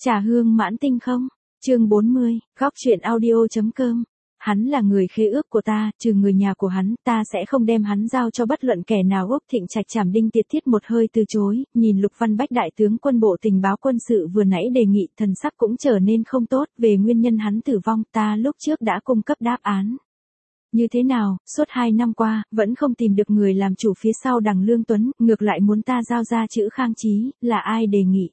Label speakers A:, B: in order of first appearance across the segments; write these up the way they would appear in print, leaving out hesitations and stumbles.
A: Trà hương mãn tinh không? Chương 40, góc truyện audio.com. Hắn là người khế ước của ta, trừ người nhà của hắn, ta sẽ không đem hắn giao cho bất luận kẻ nào. Úc Thịnh Trạch Trảm Đinh Tiệt Thiết một hơi từ chối, nhìn Lục Văn Bách đại tướng quân bộ tình báo quân sự vừa nãy đề nghị, thần sắc cũng trở nên không tốt. Về nguyên nhân hắn tử vong, ta lúc trước đã cung cấp đáp án. Như thế nào, suốt 2 năm qua, vẫn không tìm được người làm chủ phía sau đằng Lương Tuấn, ngược lại muốn ta giao ra chữ Khang Chí, là ai đề nghị?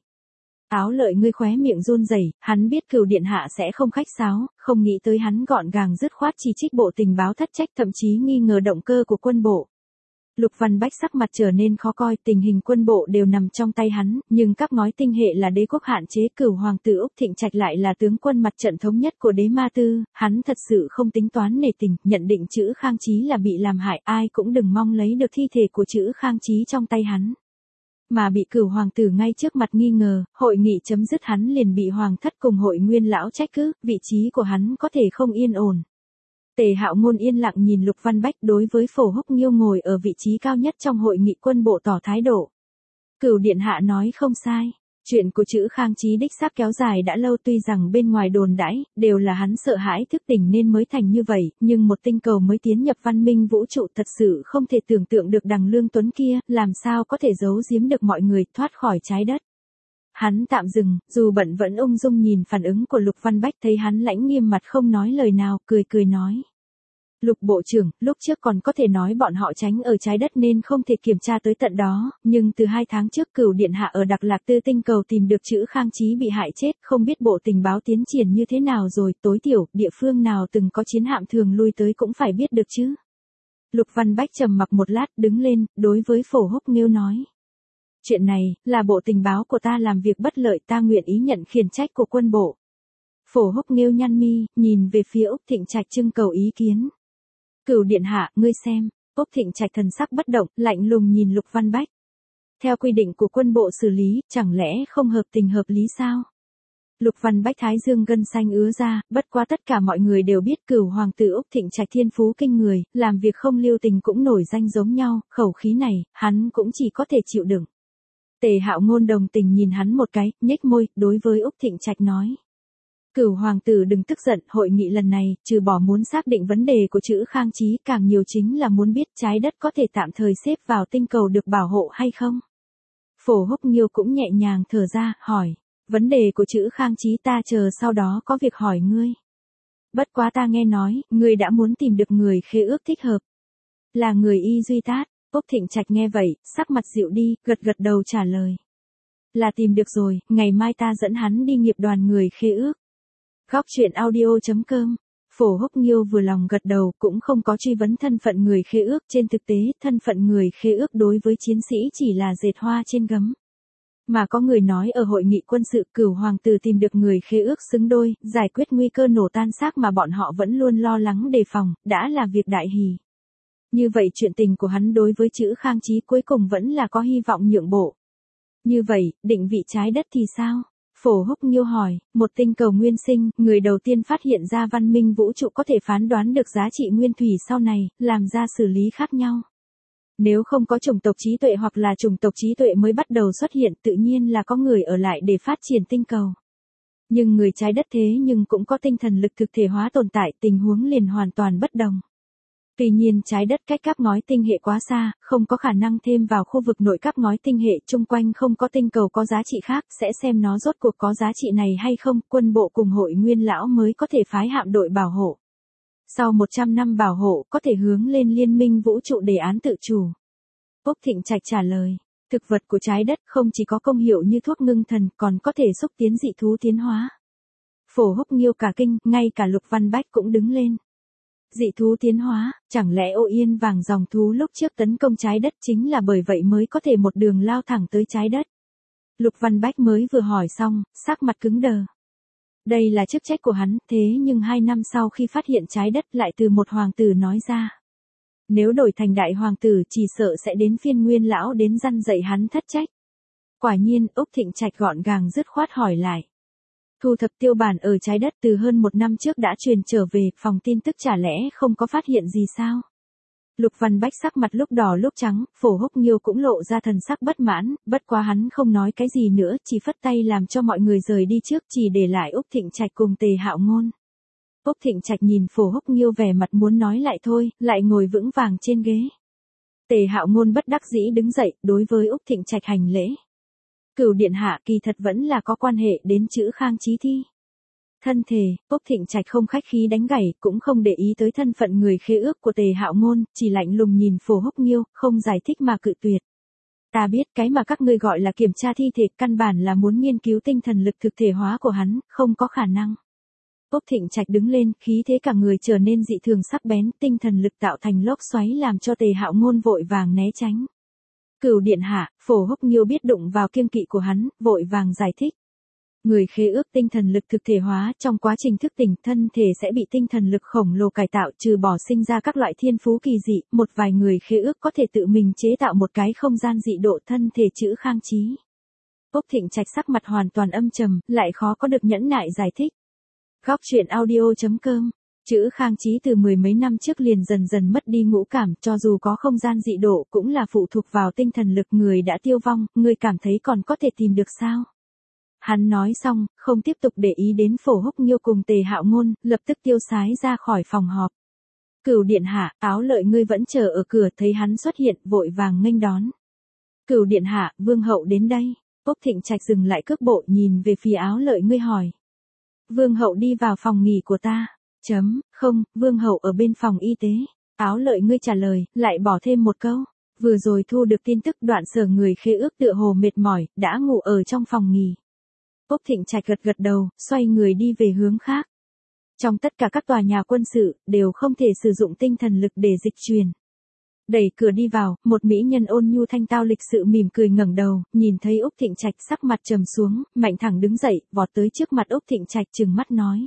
A: Áo Lợi ngươi khóe miệng run rẩy, hắn biết Cửu điện hạ sẽ không khách sáo, không nghĩ tới hắn gọn gàng dứt khoát chỉ trích bộ tình báo thất trách, thậm chí nghi ngờ động cơ của quân bộ. Lục Văn Bách sắc mặt trở nên khó coi, tình hình quân bộ đều nằm trong tay hắn, nhưng các ngói tinh hệ là đế quốc hạn chế, Cửu hoàng tử Úc Thịnh Trạch lại là tướng quân mặt trận thống nhất của đế ma tư, hắn thật sự không tính toán nể tình, nhận định chữ Khang Chí là bị làm hại, ai cũng đừng mong lấy được thi thể của chữ Khang Chí trong tay hắn. Mà bị Cửu hoàng tử ngay trước mặt nghi ngờ, hội nghị chấm dứt hắn liền bị hoàng thất cùng hội nguyên lão trách cứ, vị trí của hắn có thể không yên ổn. Tề Hạo Ngôn yên lặng nhìn Lục Văn Bách, đối với Phổ Húc Nghiêu ngồi ở vị trí cao nhất trong hội nghị quân bộ tỏ thái độ. Cửu điện hạ nói không sai. Chuyện của chữ Khang Chí đích xác kéo dài đã lâu, tuy rằng bên ngoài đồn đãi, đều là hắn sợ hãi thức tỉnh nên mới thành như vậy, nhưng một tinh cầu mới tiến nhập văn minh vũ trụ thật sự không thể tưởng tượng được đằng Lương Tuấn kia, làm sao có thể giấu giếm được mọi người thoát khỏi trái đất. Hắn tạm dừng, dù bận vẫn ung dung nhìn phản ứng của Lục Văn Bách, thấy hắn lãnh nghiêm mặt không nói lời nào, cười nói. Lục bộ trưởng, lúc trước còn có thể nói bọn họ tránh ở trái đất nên không thể kiểm tra tới tận đó, nhưng từ 2 tháng trước Cửu điện hạ ở Đặc Lạc Tư tinh cầu tìm được chữ Khang Chí bị hại chết, không biết bộ tình báo tiến triển như thế nào rồi, tối thiểu, địa phương nào từng có chiến hạm thường lui tới cũng phải biết được chứ. Lục Văn Bách trầm mặc một lát, đứng lên, đối với Phổ Húc Nghiêu nói. Chuyện này, là bộ tình báo của ta làm việc bất lợi, ta nguyện ý nhận khiển trách của quân bộ. Phổ Húc Nghiêu nhăn mi, nhìn về phía Úc Thịnh Trạch trưng cầu ý kiến. Cửu điện hạ, ngươi xem. Úc Thịnh Trạch thần sắc bất động, lạnh lùng nhìn Lục Văn Bách. Theo quy định của quân bộ xử lý, chẳng lẽ không hợp tình hợp lý sao? Lục Văn Bách thái dương gân xanh ứa ra, bất quá tất cả mọi người đều biết Cửu hoàng tử Úc Thịnh Trạch thiên phú kinh người, làm việc không lưu tình cũng nổi danh giống nhau, khẩu khí này, hắn cũng chỉ có thể chịu đựng. Tề Hạo Ngôn đồng tình nhìn hắn một cái, nhếch môi, đối với Úc Thịnh Trạch nói. Cửu hoàng tử đừng tức giận, hội nghị lần này, trừ bỏ muốn xác định vấn đề của chữ Khang Chí, càng nhiều chính là muốn biết trái đất có thể tạm thời xếp vào tinh cầu được bảo hộ hay không. Phổ Húc Nghiêu cũng nhẹ nhàng thở ra, hỏi, vấn đề của chữ Khang Chí ta chờ sau đó có việc hỏi ngươi. Bất quá ta nghe nói, ngươi đã muốn tìm được người khế ước thích hợp. Là người Y Duy Tát. Úc Thịnh Trạch nghe vậy, sắc mặt dịu đi, gật đầu trả lời. Là tìm được rồi, ngày mai ta dẫn hắn đi nghiệp đoàn người khế ước. Góc truyện audio.com. Phổ Húc Nghiêu vừa lòng gật đầu, cũng không có truy vấn thân phận người khế ước, trên thực tế, thân phận người khế ước đối với chiến sĩ chỉ là dệt hoa trên gấm. Mà có người nói ở hội nghị quân sự, Cửu hoàng tử tìm được người khế ước xứng đôi, giải quyết nguy cơ nổ tan xác mà bọn họ vẫn luôn lo lắng đề phòng, đã là việc đại hỷ. Như vậy chuyện tình của hắn đối với chữ Khang Chí cuối cùng vẫn là có hy vọng nhượng bộ. Như vậy, định vị trái đất thì sao? Phổ Húc Nghiêu hỏi, một tinh cầu nguyên sinh, người đầu tiên phát hiện ra văn minh vũ trụ có thể phán đoán được giá trị nguyên thủy sau này, làm ra xử lý khác nhau. Nếu không có chủng tộc trí tuệ hoặc là chủng tộc trí tuệ mới bắt đầu xuất hiện, tự nhiên là có người ở lại để phát triển tinh cầu. Nhưng người trái đất thế nhưng cũng có tinh thần lực thực thể hóa tồn tại, tình huống liền hoàn toàn bất đồng. Tuy nhiên trái đất cách các ngói tinh hệ quá xa, không có khả năng thêm vào khu vực nội các ngói tinh hệ, chung quanh không có tinh cầu có giá trị khác, sẽ xem nó rốt cuộc có giá trị này hay không, quân bộ cùng hội nguyên lão mới có thể phái hạm đội bảo hộ. Sau 100 năm bảo hộ, có thể hướng lên liên minh vũ trụ đề án tự chủ. Úc Thịnh Trạch trả lời, thực vật của trái đất không chỉ có công hiệu như thuốc ngưng thần, còn có thể xúc tiến dị thú tiến hóa. Phổ Húc Nghiêu cả kinh, ngay cả Lục Văn Bách cũng đứng lên. Dị thú tiến hóa, chẳng lẽ Ô Yên Vàng dòng thú lúc trước tấn công trái đất chính là bởi vậy mới có thể một đường lao thẳng tới trái đất? Lục Văn Bách mới vừa hỏi xong, sắc mặt cứng đờ. Đây là chức trách của hắn, thế nhưng 2 năm sau khi phát hiện trái đất lại từ một hoàng tử nói ra. Nếu đổi thành đại hoàng tử chỉ sợ sẽ đến phiên nguyên lão đến răn dạy hắn thất trách. Quả nhiên, Úc Thịnh Trạch gọn gàng dứt khoát hỏi lại. Thu thập tiêu bản ở trái đất từ hơn 1 năm trước đã truyền trở về, phòng tin tức chả lẽ không có phát hiện gì sao? Lục Văn Bách sắc mặt lúc đỏ lúc trắng, Phổ Húc Nghiêu cũng lộ ra thần sắc bất mãn, bất quá hắn không nói cái gì nữa, chỉ phất tay làm cho mọi người rời đi trước, chỉ để lại Úc Thịnh Trạch cùng Tề Hạo Ngôn. Úc Thịnh Trạch nhìn Phổ Húc Nghiêu vẻ mặt muốn nói lại thôi, lại ngồi vững vàng trên ghế. Tề Hạo Ngôn bất đắc dĩ đứng dậy, đối với Úc Thịnh Trạch hành lễ. Cửu điện hạ kỳ thật vẫn là có quan hệ đến chữ Khang Chí Thi. Thân thể, Úc Thịnh Trạch không khách khí đánh gảy, cũng không để ý tới thân phận người khế ước của Tề Hạo Ngôn, chỉ lạnh lùng nhìn Phổ Húc Nghiêu, không giải thích mà cự tuyệt. Ta biết cái mà các ngươi gọi là kiểm tra thi thể, căn bản là muốn nghiên cứu tinh thần lực thực thể hóa của hắn, không có khả năng. Úc Thịnh Trạch đứng lên, khí thế cả người trở nên dị thường sắc bén, tinh thần lực tạo thành lốc xoáy làm cho Tề Hạo Ngôn vội vàng né tránh. Cửu điện hạ, Phổ Húc Nghiêu biết đụng vào kiêng kỵ của hắn, vội vàng giải thích. Người khế ước tinh thần lực thực thể hóa, trong quá trình thức tỉnh, thân thể sẽ bị tinh thần lực khổng lồ cải tạo, trừ bỏ sinh ra các loại thiên phú kỳ dị, một vài người khế ước có thể tự mình chế tạo một cái không gian dị độ thân thể chữ Khang Chí. Úc Thịnh Trạch sắc mặt hoàn toàn âm trầm, lại khó có được nhẫn nại giải thích. Góc truyện audio.com. Chữ Khang Chí từ mười mấy năm trước liền dần dần mất đi ngũ cảm, cho dù có không gian dị độ cũng là phụ thuộc vào tinh thần lực người đã tiêu vong, ngươi cảm thấy còn có thể tìm được sao? Hắn nói xong, không tiếp tục để ý đến Phổ Húc Nghiêu cùng Tề Hạo Ngôn, lập tức tiêu sái ra khỏi phòng họp. Cửu điện hạ, Áo Lợi ngươi vẫn chờ ở cửa, thấy hắn xuất hiện, vội vàng nghênh đón. Cửu điện hạ, Vương hậu đến đây. Úc Thịnh Trạch dừng lại cước bộ, nhìn về phía Áo Lợi ngươi hỏi. Vương hậu đi vào phòng nghỉ của ta. Không, Vương hậu ở bên phòng y tế. Áo Lợi ngươi trả lời, lại bỏ thêm một câu. Vừa rồi thu được tin tức Đoạn Sở người khế ước tựa hồ mệt mỏi, đã ngủ ở trong phòng nghỉ. Úc Thịnh Trạch gật gật đầu, xoay người đi về hướng khác. Trong tất cả các tòa nhà quân sự, đều không thể sử dụng tinh thần lực để dịch truyền. Đẩy cửa đi vào, một mỹ nhân ôn nhu thanh tao lịch sự mỉm cười ngẩng đầu, nhìn thấy Úc Thịnh Trạch sắc mặt trầm xuống, mạnh thẳng đứng dậy, vọt tới trước mặt Úc Thịnh Trạch trừng mắt nói.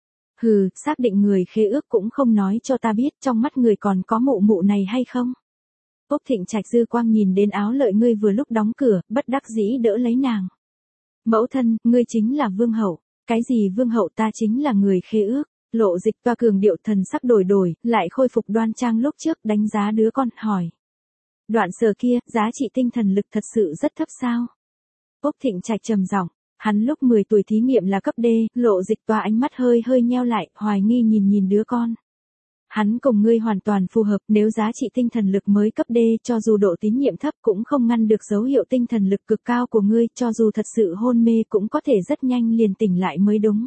A: Hừ, xác định người khế ước cũng không nói cho ta biết trong mắt người còn có mụ mụ này hay không. Úc Thịnh Trạch dư quang nhìn đến Áo Lợi ngươi vừa lúc đóng cửa, bất đắc dĩ đỡ lấy nàng. Mẫu thân, ngươi chính là vương hậu. Cái gì vương hậu, ta chính là người khế ước. Lộ Dịch toa cường điệu thần sắc đổi, lại khôi phục đoan trang lúc trước, đánh giá đứa con, hỏi. Đoạn Sở kia, giá trị tinh thần lực thật sự rất thấp sao? Úc Thịnh Trạch trầm giọng, hắn lúc 10 tuổi thí nghiệm là cấp D, Lộ Dịch toa ánh mắt hơi nheo lại, hoài nghi nhìn đứa con. Hắn cùng ngươi hoàn toàn phù hợp, nếu giá trị tinh thần lực mới cấp D, cho dù độ tín nhiệm thấp cũng không ngăn được dấu hiệu tinh thần lực cực cao của ngươi, cho dù thật sự hôn mê cũng có thể rất nhanh liền tỉnh lại mới đúng.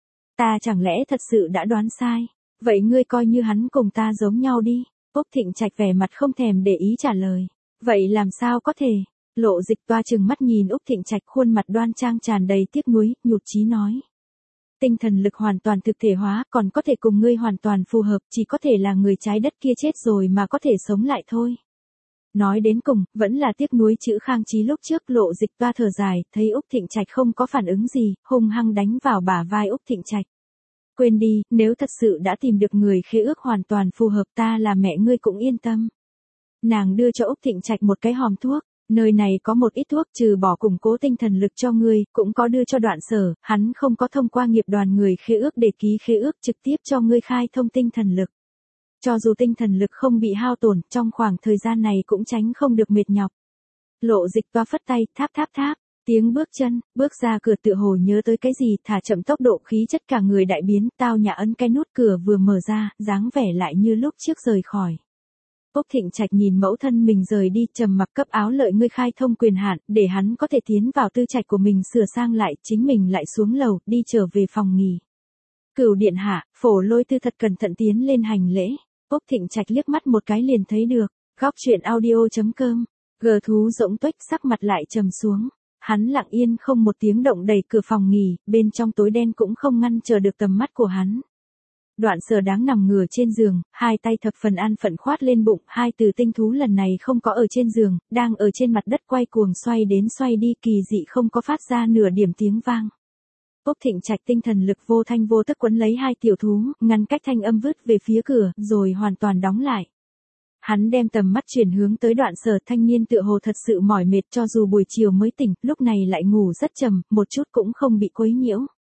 A: Ta chẳng lẽ thật sự đã đoán sai? Vậy ngươi coi như hắn cùng ta giống nhau đi. Úc Thịnh Trạch vẻ mặt không thèm để ý trả lời. Vậy làm sao có thể? Lộ Dịch toa trừng mắt nhìn Úc Thịnh Trạch, khuôn mặt đoan trang tràn đầy tiếc nuối, nhụt chí nói. Tinh thần lực hoàn toàn thực thể hóa, còn có thể cùng ngươi hoàn toàn phù hợp, chỉ có thể là người trái đất kia chết rồi mà có thể sống lại thôi. Nói đến cùng, vẫn là tiếc nuối chữ Khang Chí lúc trước. Lộ Dịch toa thở dài, thấy Úc Thịnh Trạch không có phản ứng gì, hung hăng đánh vào bả vai Úc Thịnh Trạch. Quên đi, nếu thật sự đã tìm được người khế ước hoàn toàn phù hợp, ta là mẹ ngươi cũng yên tâm. Nàng đưa cho Úc Thịnh Trạch một cái hòm thuốc. Nơi này có một ít thuốc, trừ bỏ củng cố tinh thần lực cho ngươi, cũng có đưa cho Đoạn Sở, hắn không có thông qua nghiệp đoàn người khế ước để ký khế ước, trực tiếp cho ngươi khai thông tinh thần lực. Cho dù tinh thần lực không bị hao tổn, trong khoảng thời gian này cũng tránh không được mệt nhọc. Lộ Dịch toa phất tay, tháp, tiếng bước chân, bước ra cửa tựa hồ nhớ tới cái gì, thả chậm tốc độ, khí chất cả người đại biến, tao nhã ấn cái nút cửa vừa mở ra, dáng vẻ lại như lúc trước rời khỏi. Úc Thịnh Trạch nhìn mẫu thân mình rời đi, trầm mặc cấp Áo Lợi ngươi khai thông quyền hạn, để hắn có thể tiến vào tư trạch của mình sửa sang lại, chính mình lại xuống lầu, đi trở về phòng nghỉ. Cửu điện hạ, Phổ Lôi Tư thật cẩn thận tiến lên hành lễ. Úc Thịnh Trạch liếc mắt một cái liền thấy được. Góc truyện audio.com. Gờ thú rỗng tuếch, sắc mặt lại trầm xuống. Hắn lặng yên không một tiếng động đẩy cửa phòng nghỉ, bên trong tối đen cũng không ngăn chờ được tầm mắt của hắn. Đoạn Sở đáng nằm ngửa trên giường, hai tay thập phần an phận khoát lên bụng, hai từ tinh thú lần này không có ở trên giường, đang ở trên mặt đất quay cuồng xoay đến xoay đi, kỳ dị không có phát ra nửa điểm tiếng vang. Úc Thịnh Trạch tinh thần lực vô thanh vô tức quấn lấy hai tiểu thú, ngăn cách thanh âm vứt về phía cửa, rồi hoàn toàn đóng lại. Hắn đem tầm mắt chuyển hướng tới Đoạn Sở, thanh niên tựa hồ thật sự mỏi mệt, cho dù buổi chiều mới tỉnh, lúc này lại ngủ rất trầm, một chút cũng không bị quấy nhiễu.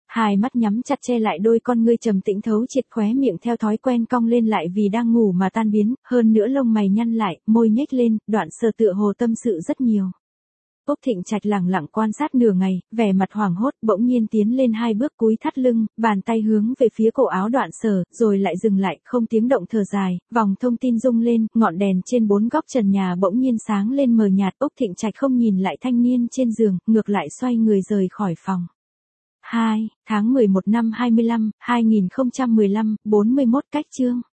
A: Hai mắt nhắm chặt che lại đôi con ngươi trầm tĩnh thấu triệt, khóe miệng theo thói quen cong lên lại vì đang ngủ mà tan biến, hơn nữa lông mày nhăn lại, môi nhếch lên, Đoạn Sở tựa hồ tâm sự rất nhiều. Úc Thịnh Trạch lẳng lặng quan sát nửa ngày, vẻ mặt hoảng hốt, bỗng nhiên tiến lên 2 bước cúi thắt lưng, bàn tay hướng về phía cổ áo Đoạn Sở, rồi lại dừng lại, không tiếng động thở dài, vòng thông tin rung lên, ngọn đèn trên 4 góc trần nhà bỗng nhiên sáng lên mờ nhạt, Úc Thịnh Trạch không nhìn lại thanh niên trên giường, ngược lại xoay người rời khỏi phòng. 2 tháng 11 năm 25, 2015, 41 cách chương.